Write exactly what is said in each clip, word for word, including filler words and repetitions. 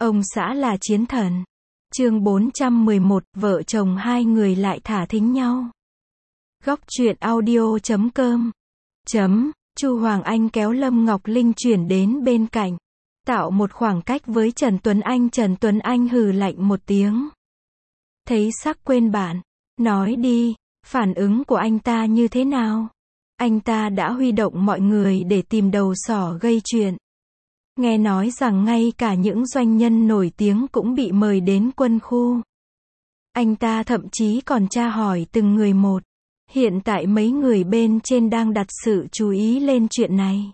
Ông xã là chiến thần. Chương bốn trăm mười một, vợ chồng hai người lại thả thính nhau. Góc truyện audio chấm com. Chấm, Chu Hoàng Anh kéo Lâm Ngọc Linh chuyển đến bên cạnh, tạo một khoảng cách với Trần Tuấn Anh. Trần Tuấn Anh hừ lạnh một tiếng. Thấy sắc quên bạn, nói đi, phản ứng của anh ta như thế nào? Anh ta đã huy động mọi người để tìm đầu sỏ gây chuyện. Nghe nói rằng ngay cả những doanh nhân nổi tiếng cũng bị mời đến quân khu. Anh ta thậm chí còn tra hỏi từng người một. Hiện tại mấy người bên trên đang đặt sự chú ý lên chuyện này.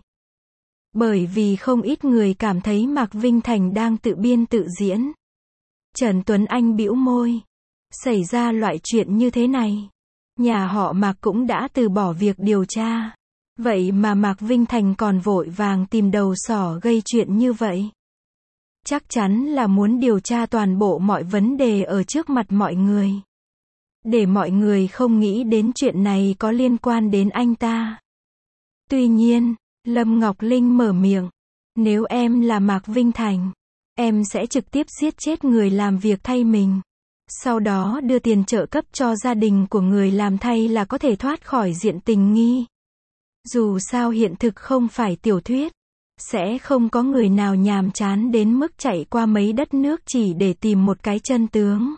Bởi vì không ít người cảm thấy Mạc Vinh Thành đang tự biên tự diễn. Trần Tuấn Anh bĩu môi. Xảy ra loại chuyện như thế này, nhà họ Mạc cũng đã từ bỏ việc điều tra. Vậy mà Mạc Vinh Thành còn vội vàng tìm đầu sỏ gây chuyện như vậy. Chắc chắn là muốn điều tra toàn bộ mọi vấn đề ở trước mặt mọi người. Để mọi người không nghĩ đến chuyện này có liên quan đến anh ta. Tuy nhiên, Lâm Ngọc Linh mở miệng. Nếu em là Mạc Vinh Thành, em sẽ trực tiếp giết chết người làm việc thay mình. Sau đó đưa tiền trợ cấp cho gia đình của người làm thay là có thể thoát khỏi diện tình nghi. Dù sao hiện thực không phải tiểu thuyết. Sẽ không có người nào nhàm chán đến mức chạy qua mấy đất nước chỉ để tìm một cái chân tướng.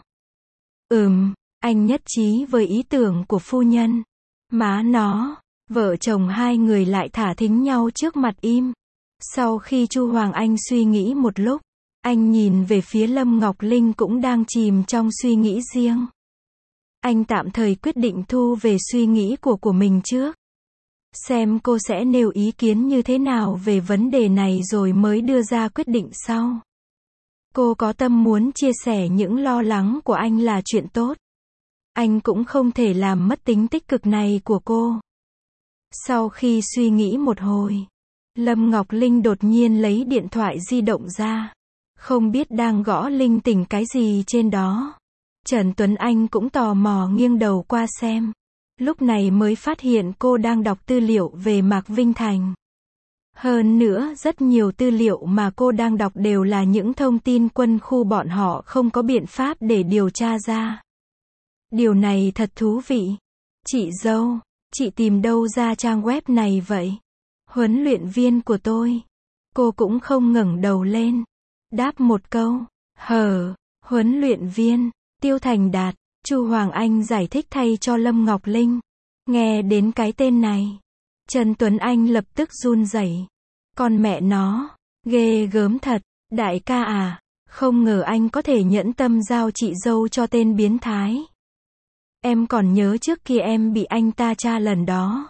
Ừm, anh nhất trí với ý tưởng của phu nhân. Má nó, vợ chồng hai người lại thả thính nhau trước mặt im. Sau khi Chu Hoàng Anh suy nghĩ một lúc, anh nhìn về phía Lâm Ngọc Linh cũng đang chìm trong suy nghĩ riêng. Anh tạm thời quyết định thu về suy nghĩ của của mình trước. Xem cô sẽ nêu ý kiến như thế nào về vấn đề này rồi mới đưa ra quyết định sau. Cô có tâm muốn chia sẻ những lo lắng của anh là chuyện tốt. Anh cũng không thể làm mất tính tích cực này của cô. Sau khi suy nghĩ một hồi, Lâm Ngọc Linh đột nhiên lấy điện thoại di động ra. Không biết đang gõ linh tinh cái gì trên đó. Trần Tuấn Anh cũng tò mò nghiêng đầu qua xem. Lúc này mới phát hiện cô đang đọc tư liệu về Mạc Vinh Thành. Hơn nữa, rất nhiều tư liệu mà cô đang đọc đều là những thông tin quân khu bọn họ không có biện pháp để điều tra ra. Điều này thật thú vị. Chị dâu, chị tìm đâu ra trang web này vậy? Huấn luyện viên của tôi. Cô cũng không ngẩng đầu lên. Đáp một câu. Hờ, huấn luyện viên, Tiêu Thành Đạt. Chu Hoàng Anh giải thích thay cho Lâm Ngọc Linh. Nghe đến cái tên này, Trần Tuấn Anh lập tức run rẩy. Con mẹ nó, ghê gớm thật, đại ca à, không ngờ anh có thể nhẫn tâm giao chị dâu cho tên biến thái. Em còn nhớ trước kia em bị anh ta tra lần đó.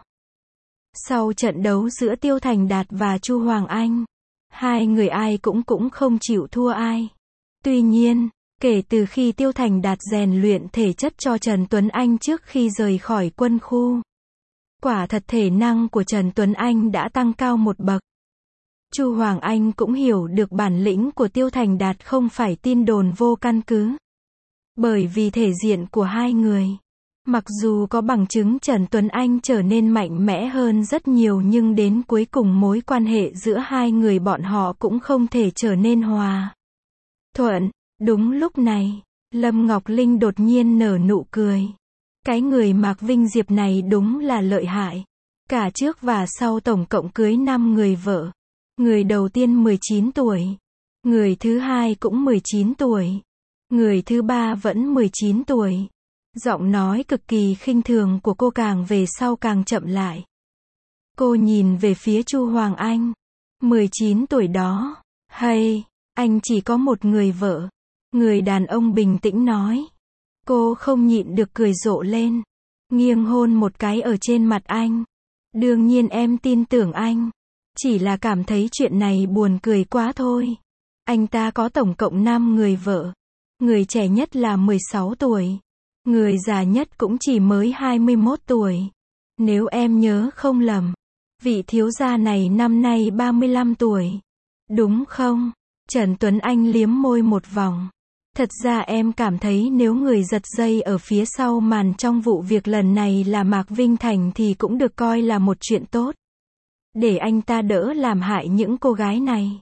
Sau trận đấu giữa Tiêu Thành Đạt và Chu Hoàng Anh, hai người ai cũng cũng không chịu thua ai. Tuy nhiên, kể từ khi Tiêu Thành Đạt rèn luyện thể chất cho Trần Tuấn Anh trước khi rời khỏi quân khu, quả thật thể năng của Trần Tuấn Anh đã tăng cao một bậc. Chu Hoàng Anh cũng hiểu được bản lĩnh của Tiêu Thành Đạt không phải tin đồn vô căn cứ. Bởi vì thể diện của hai người, mặc dù có bằng chứng Trần Tuấn Anh trở nên mạnh mẽ hơn rất nhiều nhưng đến cuối cùng mối quan hệ giữa hai người bọn họ cũng không thể trở nên hòa thuận. Đúng lúc này, Lâm Ngọc Linh đột nhiên nở nụ cười. Cái người Mạc Vinh Diệp này đúng là lợi hại. Cả trước và sau tổng cộng cưới năm người vợ. Người đầu tiên mười chín tuổi. Người thứ hai cũng mười chín tuổi. Người thứ ba vẫn mười chín tuổi. Giọng nói cực kỳ khinh thường của cô càng về sau càng chậm lại. Cô nhìn về phía Chu Hoàng Anh. mười chín tuổi đó. Hay, anh chỉ có một người vợ. Người đàn ông bình tĩnh nói. Cô không nhịn được cười rộ lên. Nghiêng hôn một cái ở trên mặt anh. Đương nhiên em tin tưởng anh. Chỉ là cảm thấy chuyện này buồn cười quá thôi. Anh ta có tổng cộng năm người vợ. Người trẻ nhất là mười sáu tuổi. Người già nhất cũng chỉ mới hai mươi mốt tuổi. Nếu em nhớ không lầm, vị thiếu gia này năm nay ba mươi lăm tuổi. Đúng không? Trần Tuấn Anh liếm môi một vòng. Thật ra em cảm thấy nếu người giật dây ở phía sau màn trong vụ việc lần này là Mạc Vinh Thành thì cũng được coi là một chuyện tốt. Để anh ta đỡ làm hại những cô gái này.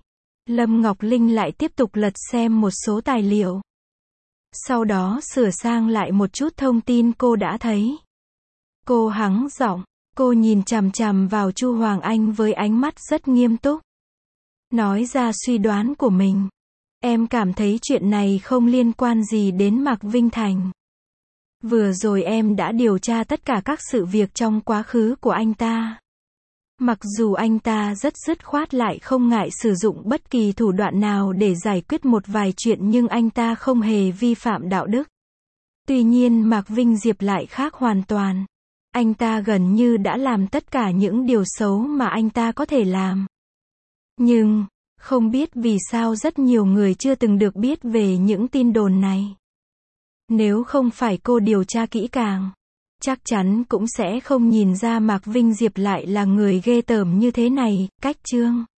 Lâm Ngọc Linh lại tiếp tục lật xem một số tài liệu. Sau đó sửa sang lại một chút thông tin cô đã thấy. Cô hắng giọng, cô nhìn chằm chằm vào Chu Hoàng Anh với ánh mắt rất nghiêm túc. Nói ra suy đoán của mình. Em cảm thấy chuyện này không liên quan gì đến Mạc Vinh Thành. Vừa rồi em đã điều tra tất cả các sự việc trong quá khứ của anh ta. Mặc dù anh ta rất dứt khoát lại không ngại sử dụng bất kỳ thủ đoạn nào để giải quyết một vài chuyện nhưng anh ta không hề vi phạm đạo đức. Tuy nhiên Mạc Vinh Diệp lại khác hoàn toàn. Anh ta gần như đã làm tất cả những điều xấu mà anh ta có thể làm. Nhưng, không biết vì sao rất nhiều người chưa từng được biết về những tin đồn này. Nếu không phải cô điều tra kỹ càng, chắc chắn cũng sẽ không nhìn ra Mạc Vinh Diệp lại là người ghê tởm như thế này. Cách chương